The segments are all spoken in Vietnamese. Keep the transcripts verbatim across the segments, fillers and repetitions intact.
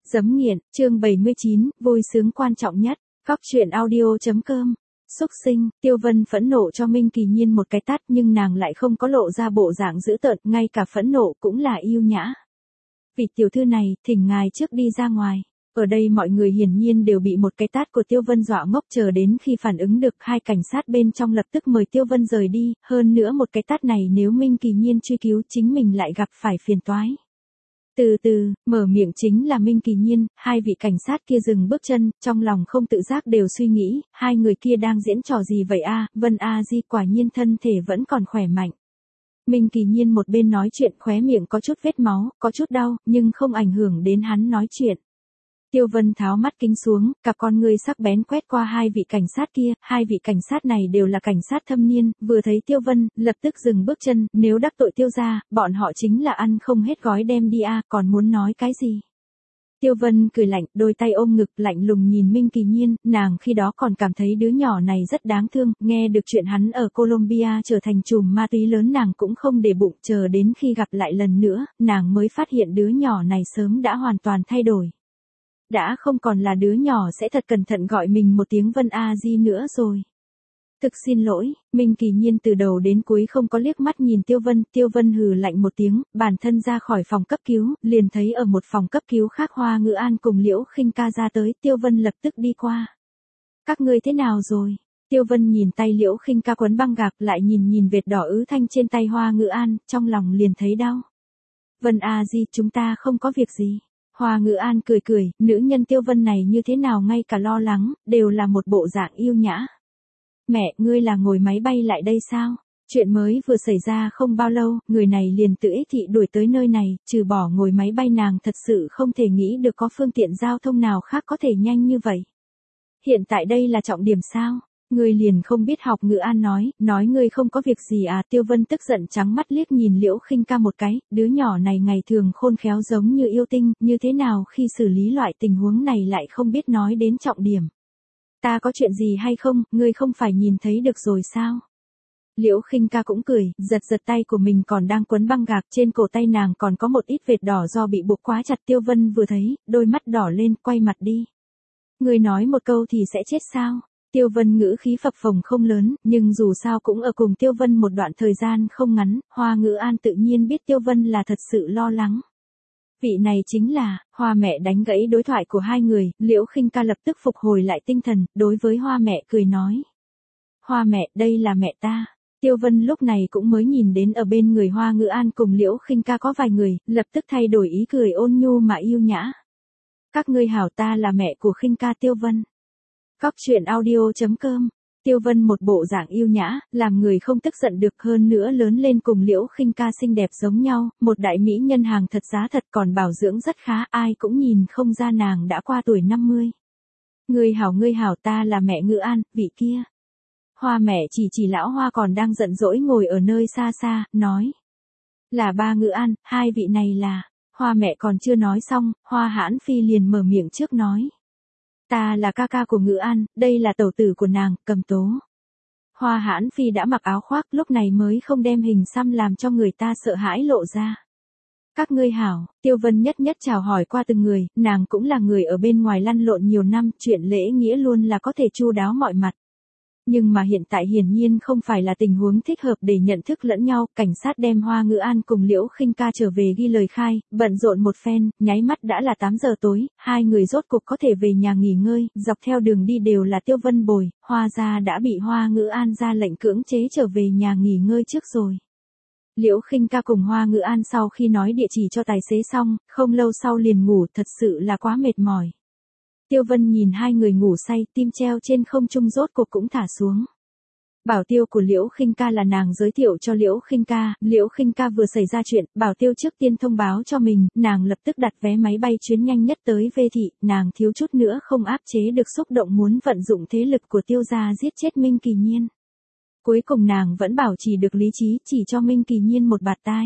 Giấm nghiện, chương bảy mươi chín, vui sướng quan trọng nhất. Góc truyện audio.com. Xúc sinh, Tiêu Vân phẫn nộ cho Minh Kỳ Nhiên một cái tát nhưng nàng lại không có lộ ra bộ dạng dữ tợn, ngay cả phẫn nộ cũng là yêu nhã. Vị tiểu thư này, thỉnh ngài trước đi ra ngoài. Ở đây mọi người hiển nhiên đều bị một cái tát của Tiêu Vân dọa ngốc, chờ đến khi phản ứng được, hai cảnh sát bên trong lập tức mời Tiêu Vân rời đi, hơn nữa một cái tát này nếu Minh Kỳ Nhiên truy cứu chính mình lại gặp phải phiền toái. Từ từ, mở miệng chính là Minh Kỳ Nhiên, hai vị cảnh sát kia dừng bước chân, trong lòng không tự giác đều suy nghĩ, hai người kia đang diễn trò gì vậy a? Vân A Di quả nhiên thân thể vẫn còn khỏe mạnh. Minh Kỳ Nhiên một bên nói chuyện, khóe miệng có chút vết máu, có chút đau, nhưng không ảnh hưởng đến hắn nói chuyện. Tiêu Vân tháo mắt kính xuống, cặp con ngươi sắc bén quét qua hai vị cảnh sát kia, hai vị cảnh sát này đều là cảnh sát thâm niên, vừa thấy Tiêu Vân, lập tức dừng bước chân, nếu đắc tội Tiêu gia, bọn họ chính là ăn không hết gói đem đi a, còn muốn nói cái gì? Tiêu Vân cười lạnh, đôi tay ôm ngực, lạnh lùng nhìn Minh Kỳ Nhiên, nàng khi đó còn cảm thấy đứa nhỏ này rất đáng thương, nghe được chuyện hắn ở Colombia trở thành trùm ma túy lớn nàng cũng không để bụng, chờ đến khi gặp lại lần nữa, nàng mới phát hiện đứa nhỏ này sớm đã hoàn toàn thay đổi. Đã không còn là đứa nhỏ sẽ thật cẩn thận gọi mình một tiếng Vân A Di nữa rồi. Thực xin lỗi, Minh Kỳ Nhiên từ đầu đến cuối không có liếc mắt nhìn Tiêu Vân, Tiêu Vân hừ lạnh một tiếng, bản thân ra khỏi phòng cấp cứu, liền thấy ở một phòng cấp cứu khác Hoa Ngữ An cùng Liễu Khinh Ca ra tới, Tiêu Vân lập tức đi qua. Các ngươi thế nào rồi? Tiêu Vân nhìn tay Liễu Khinh Ca quấn băng gạc, lại nhìn nhìn vệt đỏ ứ thanh trên tay Hoa Ngữ An, trong lòng liền thấy đau. Vân A Di, chúng ta không có việc gì. Hoa Ngữ An cười cười, nữ nhân Tiêu Vân này như thế nào ngay cả lo lắng, đều là một bộ dạng yêu nhã. Mẹ, ngươi là ngồi máy bay lại đây sao? Chuyện mới vừa xảy ra không bao lâu, người này liền tự ích thị đuổi tới nơi này, trừ bỏ ngồi máy bay nàng thật sự không thể nghĩ được có phương tiện giao thông nào khác có thể nhanh như vậy. Hiện tại đây là trọng điểm sao? Ngươi liền không biết học Ngữ An nói, nói ngươi không có việc gì à? Tiêu Vân tức giận trắng mắt liếc nhìn Liễu Khinh Ca một cái, đứa nhỏ này ngày thường khôn khéo giống như yêu tinh, như thế nào khi xử lý loại tình huống này lại không biết nói đến trọng điểm. Ta có chuyện gì hay không, ngươi không phải nhìn thấy được rồi sao? Liễu Khinh Ca cũng cười, giật giật tay của mình còn đang quấn băng gạc, trên cổ tay nàng còn có một ít vệt đỏ do bị buộc quá chặt. Tiêu Vân vừa thấy, đôi mắt đỏ lên, quay mặt đi. Ngươi nói một câu thì sẽ chết sao? Tiêu Vân ngữ khí phập phồng không lớn, nhưng dù sao cũng ở cùng Tiêu Vân một đoạn thời gian không ngắn, Hoa Ngữ An tự nhiên biết Tiêu Vân là thật sự lo lắng. Vị này chính là, Hoa mẹ đánh gãy đối thoại của hai người, Liễu Khinh Ca lập tức phục hồi lại tinh thần, đối với Hoa mẹ cười nói. Hoa mẹ, đây là mẹ ta. Tiêu Vân lúc này cũng mới nhìn đến ở bên người Hoa Ngữ An cùng Liễu Khinh Ca có vài người, lập tức thay đổi ý cười ôn nhu mà yêu nhã. Các ngươi hảo, ta là mẹ của Khinh Ca. Tiêu Vân. Góc truyện audio.com. Tiêu Vân một bộ dạng yêu nhã, làm người không tức giận được, hơn nữa lớn lên cùng Liễu Khinh Ca xinh đẹp giống nhau, một đại mỹ nhân hàng thật giá thật, còn bảo dưỡng rất khá, ai cũng nhìn không ra nàng đã qua tuổi năm mươi. Ngươi hảo ngươi hảo, ta là mẹ Ngữ An, vị kia. Hoa mẹ chỉ chỉ lão Hoa còn đang giận dỗi ngồi ở nơi xa xa, nói. Là ba Ngữ An, hai vị này là. Hoa mẹ còn chưa nói xong, Hoa Hãn Phi liền mở miệng trước nói. Ta là ca ca của Ngữ An, đây là tẩu tử của nàng, Cầm Tố. Hoa Hãn Phi đã mặc áo khoác, lúc này mới không đem hình xăm làm cho người ta sợ hãi lộ ra. Các ngươi hảo, Tiêu Vân nhất nhất chào hỏi qua từng người, nàng cũng là người ở bên ngoài lăn lộn nhiều năm, chuyện lễ nghĩa luôn là có thể chu đáo mọi mặt. Nhưng mà hiện tại hiển nhiên không phải là tình huống thích hợp để nhận thức lẫn nhau, cảnh sát đem Hoa Ngữ An cùng Liễu Khinh Ca trở về ghi lời khai, bận rộn một phen, nháy mắt đã là tám giờ tối, hai người rốt cục có thể về nhà nghỉ ngơi, dọc theo đường đi đều là Tiêu Vân bồi, Hoa gia đã bị Hoa Ngữ An ra lệnh cưỡng chế trở về nhà nghỉ ngơi trước rồi. Liễu Khinh Ca cùng Hoa Ngữ An sau khi nói địa chỉ cho tài xế xong, không lâu sau liền ngủ, thật sự là quá mệt mỏi. Tiêu Vân nhìn hai người ngủ say, tim treo trên không trung rốt cuộc cũng thả xuống. Bảo tiêu của Liễu Khinh Ca là nàng giới thiệu cho Liễu Khinh Ca, Liễu Khinh Ca vừa xảy ra chuyện, bảo tiêu trước tiên thông báo cho mình, nàng lập tức đặt vé máy bay chuyến nhanh nhất tới Vê Thị, nàng thiếu chút nữa không áp chế được xúc động muốn vận dụng thế lực của Tiêu gia giết chết Minh Kỳ Nhiên. Cuối cùng nàng vẫn bảo trì được lý trí, chỉ cho Minh Kỳ Nhiên một bạt tai.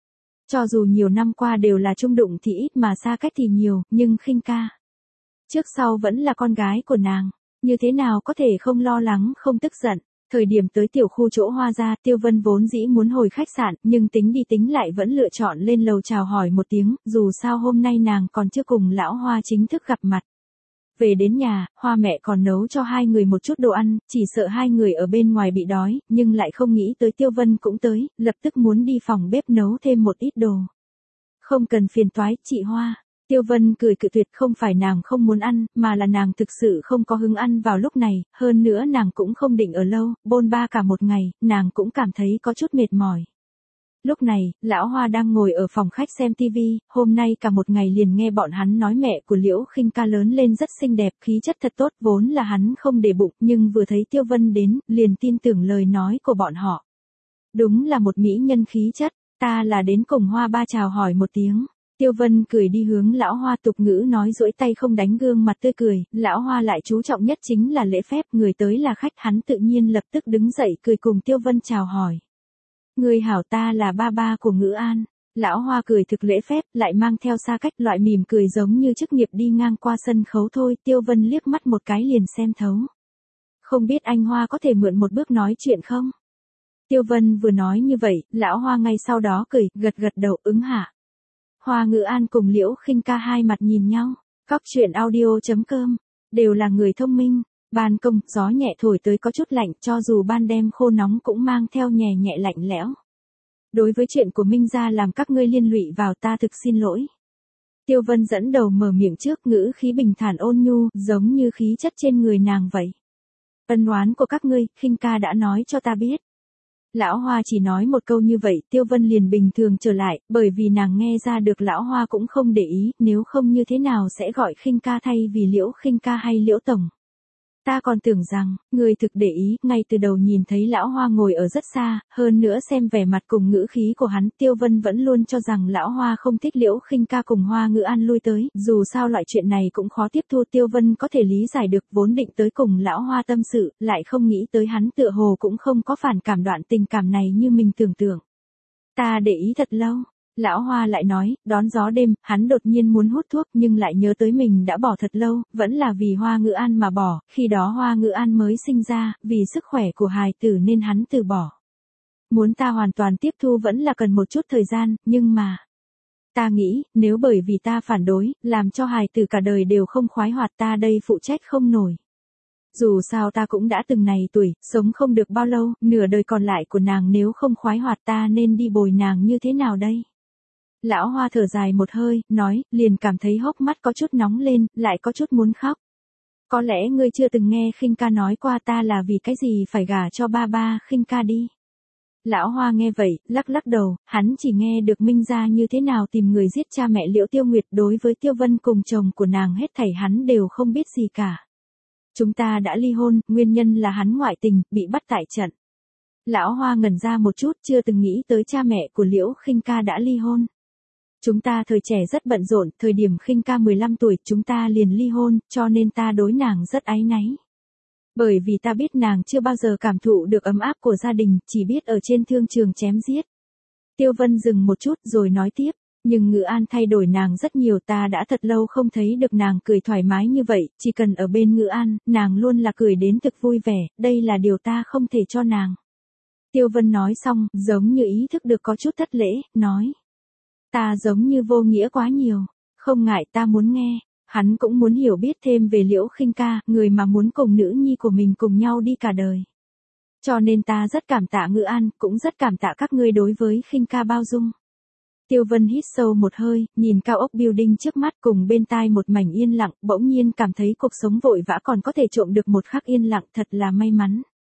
Cho dù nhiều năm qua đều là chung đụng thì ít mà xa cách thì nhiều, nhưng Khinh Ca trước sau vẫn là con gái của nàng, như thế nào có thể không lo lắng không tức giận. Thời điểm tới tiểu khu chỗ Hoa gia, Tiêu Vân vốn dĩ muốn hồi khách sạn, nhưng tính đi tính lại vẫn lựa chọn lên lầu chào hỏi một tiếng, dù sao hôm nay nàng còn chưa cùng lão Hoa chính thức gặp mặt. Về đến nhà, Hoa mẹ còn nấu cho hai người một chút đồ ăn, chỉ sợ hai người ở bên ngoài bị đói, nhưng lại không nghĩ tới Tiêu Vân cũng tới, lập tức muốn đi phòng bếp nấu thêm một ít đồ. Không cần phiền toái, chị Hoa. Tiêu Vân cười cự tuyệt, không phải nàng không muốn ăn, mà là nàng thực sự không có hứng ăn vào lúc này, hơn nữa nàng cũng không định ở lâu, bôn ba cả một ngày, nàng cũng cảm thấy có chút mệt mỏi. Lúc này, lão Hoa đang ngồi ở phòng khách xem tivi, hôm nay cả một ngày liền nghe bọn hắn nói mẹ của Liễu Khinh Ca lớn lên rất xinh đẹp, khí chất thật tốt, vốn là hắn không để bụng, nhưng vừa thấy Tiêu Vân đến, liền tin tưởng lời nói của bọn họ. Đúng là một mỹ nhân khí chất, ta là đến cùng Hoa ba chào hỏi một tiếng. Tiêu Vân cười đi hướng lão Hoa, tục ngữ nói duỗi tay không đánh gương mặt tươi cười, lão Hoa lại chú trọng nhất chính là lễ phép, người tới là khách, hắn tự nhiên lập tức đứng dậy cười cùng Tiêu Vân chào hỏi. Người hảo, ta là ba ba của Ngữ An. Lão Hoa cười thực lễ phép, lại mang theo xa cách, loại mỉm cười giống như chức nghiệp đi ngang qua sân khấu thôi. Tiêu Vân liếc mắt một cái liền xem thấu. Không biết anh Hoa có thể mượn một bước nói chuyện không? Tiêu Vân vừa nói như vậy, lão Hoa ngay sau đó cười, gật gật đầu ứng hạ. Hoa Ngữ An cùng Liễu Khinh Ca hai mặt nhìn nhau. Cóc truyện audio chấm com, đều là người thông minh. Ban công, gió nhẹ thổi tới có chút lạnh, cho dù ban đêm khô nóng cũng mang theo nhẹ nhẹ lạnh lẽo. Đối với chuyện của Minh gia làm các ngươi liên lụy vào, ta thực xin lỗi. Tiêu Vân dẫn đầu mở miệng trước, ngữ khí bình thản ôn nhu, giống như khí chất trên người nàng vậy. Ân oán của các ngươi, Khinh Ca đã nói cho ta biết. Lão Hoa chỉ nói một câu như vậy, Tiêu Vân liền bình thường trở lại, bởi vì nàng nghe ra được lão Hoa cũng không để ý, nếu không như thế nào sẽ gọi Khinh Ca thay vì Liễu Khinh Ca hay Liễu Tổng. Ta còn tưởng rằng, người thực để ý, ngay từ đầu nhìn thấy lão Hoa ngồi ở rất xa, hơn nữa xem vẻ mặt cùng ngữ khí của hắn, Tiêu Vân vẫn luôn cho rằng lão Hoa không thích Liễu Khinh Ca cùng Hoa Ngữ An lui tới, dù sao loại chuyện này cũng khó tiếp thu, Tiêu Vân có thể lý giải được, vốn định tới cùng lão Hoa tâm sự, lại không nghĩ tới hắn tựa hồ cũng không có phản cảm đoạn tình cảm này như mình tưởng tượng. Ta để ý thật lâu. Lão Hoa lại nói, đón gió đêm, hắn đột nhiên muốn hút thuốc nhưng lại nhớ tới mình đã bỏ thật lâu, vẫn là vì Hoa Ngữ An mà bỏ, khi đó Hoa Ngữ An mới sinh ra, vì sức khỏe của hài tử nên hắn từ bỏ. Muốn ta hoàn toàn tiếp thu vẫn là cần một chút thời gian, nhưng mà... Ta nghĩ, nếu bởi vì ta phản đối, làm cho hài tử cả đời đều không khoái hoạt, ta đây phụ trách không nổi. Dù sao ta cũng đã từng này tuổi, sống không được bao lâu, nửa đời còn lại của nàng nếu không khoái hoạt ta nên đi bồi nàng như thế nào đây? Lão Hoa thở dài một hơi, nói, liền cảm thấy hốc mắt có chút nóng lên, lại có chút muốn khóc. Có lẽ ngươi chưa từng nghe Khinh Ca nói qua ta là vì cái gì phải gả cho ba ba Khinh Ca đi. Lão Hoa nghe vậy, lắc lắc đầu, hắn chỉ nghe được Minh gia như thế nào tìm người giết cha mẹ Liễu Tiêu Nguyệt, đối với Tiêu Vân cùng chồng của nàng hết thảy hắn đều không biết gì cả. Chúng ta đã ly hôn, nguyên nhân là hắn ngoại tình, bị bắt tại trận. Lão Hoa ngẩn ra một chút, chưa từng nghĩ tới cha mẹ của Liễu Khinh Ca đã ly hôn. Chúng ta thời trẻ rất bận rộn, thời điểm Khinh Ca mười lăm tuổi, chúng ta liền ly hôn, cho nên ta đối nàng rất áy náy. Bởi vì ta biết nàng chưa bao giờ cảm thụ được ấm áp của gia đình, chỉ biết ở trên thương trường chém giết. Tiêu Vân dừng một chút rồi nói tiếp, nhưng Ngữ An thay đổi nàng rất nhiều, ta đã thật lâu không thấy được nàng cười thoải mái như vậy, chỉ cần ở bên Ngữ An, nàng luôn là cười đến thực vui vẻ, đây là điều ta không thể cho nàng. Tiêu Vân nói xong, giống như ý thức được có chút thất lễ, nói. Ta giống như vô nghĩa quá nhiều, không ngại ta muốn nghe, hắn cũng muốn hiểu biết thêm về Liễu Khinh Ca, người mà muốn cùng nữ nhi của mình cùng nhau đi cả đời. Cho nên ta rất cảm tạ Ngữ An, cũng rất cảm tạ các ngươi đối với Khinh Ca bao dung. Tiêu Vân hít sâu một hơi, nhìn cao ốc building trước mắt cùng bên tai một mảnh yên lặng, bỗng nhiên cảm thấy cuộc sống vội vã còn có thể trộm được một khắc yên lặng, thật là may mắn.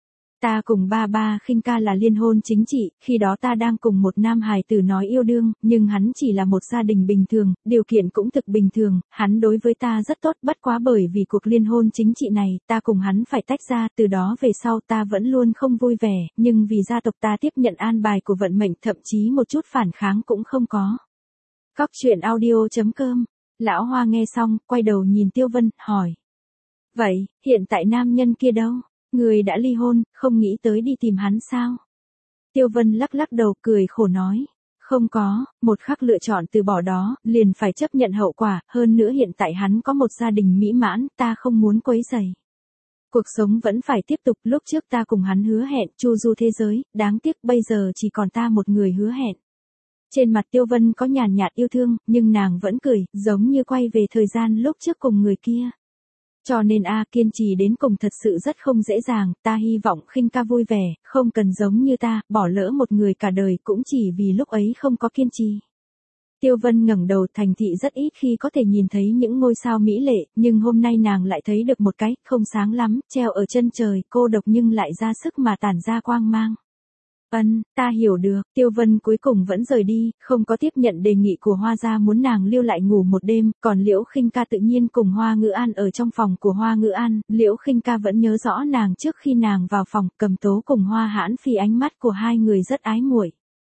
Ta cùng ba ba Khinh Ca là liên hôn chính trị, khi đó ta đang cùng một nam hài tử nói yêu đương, nhưng hắn chỉ là một gia đình bình thường, điều kiện cũng thực bình thường, hắn đối với ta rất tốt, bất quá bởi vì cuộc liên hôn chính trị này, ta cùng hắn phải tách ra, từ đó về sau ta vẫn luôn không vui vẻ, nhưng vì gia tộc ta tiếp nhận an bài của vận mệnh, thậm chí một chút phản kháng cũng không có. Cóc truyện audio chấm com, Lão Hoa nghe xong, quay đầu nhìn Tiêu Vân, hỏi. Vậy, hiện tại nam nhân kia đâu? Người đã ly hôn, không nghĩ tới đi tìm hắn sao? Tiêu Vân lắc lắc đầu cười khổ nói. Không có, một khắc lựa chọn từ bỏ đó, liền phải chấp nhận hậu quả, hơn nữa hiện tại hắn có một gia đình mỹ mãn, ta không muốn quấy rầy. Cuộc sống vẫn phải tiếp tục, lúc trước ta cùng hắn hứa hẹn chu du thế giới, đáng tiếc bây giờ chỉ còn ta một người hứa hẹn. Trên mặt Tiêu Vân có nhàn nhạt yêu thương, nhưng nàng vẫn cười, giống như quay về thời gian lúc trước cùng người kia. Cho nên a kiên trì đến cùng thật sự rất không dễ dàng, ta hy vọng Khinh ca vui vẻ, không cần giống như ta, bỏ lỡ một người cả đời cũng chỉ vì lúc ấy không có kiên trì. Tiêu Vân ngẩng đầu, thành thị rất ít khi có thể nhìn thấy những ngôi sao mỹ lệ, nhưng hôm nay nàng lại thấy được một cái, không sáng lắm, treo ở chân trời, cô độc nhưng lại ra sức mà tản ra quang mang. Ân, ta hiểu được, Tiêu Vân cuối cùng vẫn rời đi, không có tiếp nhận đề nghị của Hoa gia muốn nàng lưu lại ngủ một đêm, còn Liễu Khinh ca tự nhiên cùng Hoa Ngữ An ở trong phòng của Hoa Ngữ An, Liễu Khinh ca vẫn nhớ rõ nàng trước khi nàng vào phòng, Cầm Tố cùng Hoa Hãn Phi ánh mắt của hai người rất ái muội.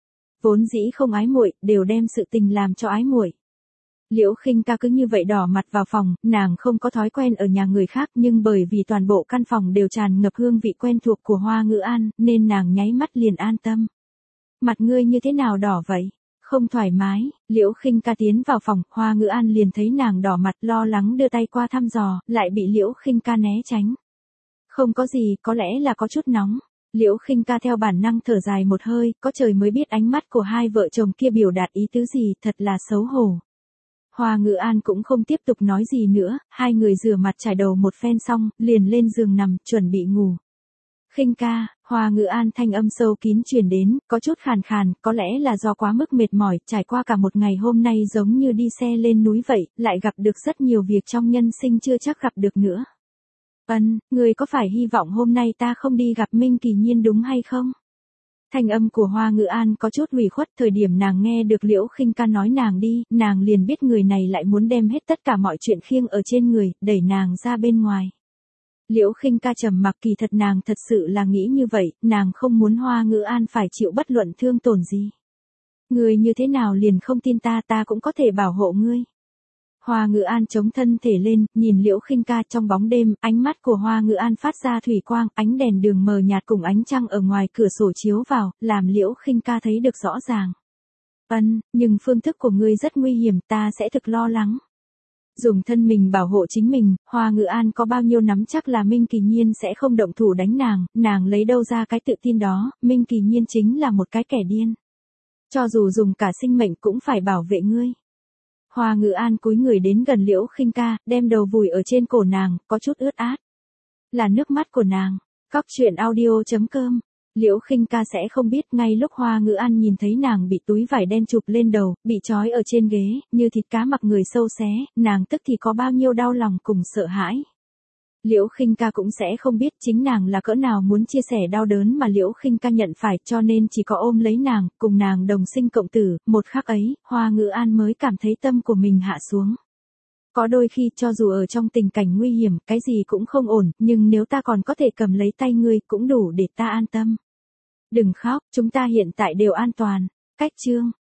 Vốn dĩ không ái muội, đều đem sự tình làm cho ái muội. Liễu Khinh ca cứ như vậy đỏ mặt vào phòng, nàng không có thói quen ở nhà người khác, nhưng bởi vì toàn bộ căn phòng đều tràn ngập hương vị quen thuộc của Hoa Ngữ An, nên nàng nháy mắt liền an tâm. Mặt ngươi như thế nào đỏ vậy? Không thoải mái. Liễu Khinh ca tiến vào phòng, Hoa Ngữ An liền thấy nàng đỏ mặt, lo lắng đưa tay qua thăm dò, lại bị Liễu Khinh ca né tránh. Không có gì, có lẽ là có chút nóng. Liễu Khinh ca theo bản năng thở dài một hơi, có trời mới biết ánh mắt của hai vợ chồng kia biểu đạt ý tứ gì, thật là xấu hổ. Hoa Ngữ An cũng không tiếp tục nói gì nữa, hai người rửa mặt trải đầu một phen xong, liền lên giường nằm, chuẩn bị ngủ. Khinh ca, Hoa Ngữ An thanh âm sâu kín truyền đến, có chút khàn khàn, có lẽ là do quá mức mệt mỏi, trải qua cả một ngày hôm nay giống như đi xe lên núi vậy, lại gặp được rất nhiều việc trong nhân sinh chưa chắc gặp được nữa. Ân, người có phải hy vọng hôm nay ta không đi gặp Minh Kỳ Nhiên đúng hay không? Thanh âm của Hoa Ngữ An có chút ủy khuất, thời điểm nàng nghe được Liễu Khinh ca nói nàng đi, nàng liền biết người này lại muốn đem hết tất cả mọi chuyện khiêng ở trên người, đẩy nàng ra bên ngoài. Liễu Khinh ca trầm mặc, kỳ thật nàng thật sự là nghĩ như vậy, nàng không muốn Hoa Ngữ An phải chịu bất luận thương tổn gì. Người như thế nào liền không tin ta, ta cũng có thể bảo hộ ngươi. Hoa Ngữ An chống thân thể lên, nhìn Liễu Khinh ca trong bóng đêm, ánh mắt của Hoa Ngữ An phát ra thủy quang, ánh đèn đường mờ nhạt cùng ánh trăng ở ngoài cửa sổ chiếu vào, làm Liễu Khinh ca thấy được rõ ràng. Ân, nhưng phương thức của ngươi rất nguy hiểm, ta sẽ thực lo lắng. Dùng thân mình bảo hộ chính mình, Hoa Ngữ An có bao nhiêu nắm chắc là Minh Kỳ Nhiên sẽ không động thủ đánh nàng, nàng lấy đâu ra cái tự tin đó, Minh Kỳ Nhiên chính là một cái kẻ điên. Cho dù dùng cả sinh mệnh cũng phải bảo vệ ngươi. Hoa Ngữ An cúi người đến gần Liễu Khinh ca, đem đầu vùi ở trên cổ nàng, có chút ướt át. Là nước mắt của nàng. Cóc truyện audio chấm com. Liễu Khinh ca sẽ không biết, ngay lúc Hoa Ngữ An nhìn thấy nàng bị túi vải đen chụp lên đầu, bị trói ở trên ghế, như thịt cá mặc người sâu xé, nàng tức thì có bao nhiêu đau lòng cùng sợ hãi. Liễu Khinh ca cũng sẽ không biết chính nàng là cỡ nào muốn chia sẻ đau đớn mà Liễu Khinh ca nhận phải, cho nên chỉ có ôm lấy nàng, cùng nàng đồng sinh cộng tử, một khắc ấy, Hoa Ngữ An mới cảm thấy tâm của mình hạ xuống. Có đôi khi cho dù ở trong tình cảnh nguy hiểm, cái gì cũng không ổn, nhưng nếu ta còn có thể cầm lấy tay ngươi, cũng đủ để ta an tâm. Đừng khóc, chúng ta hiện tại đều an toàn. Cách chương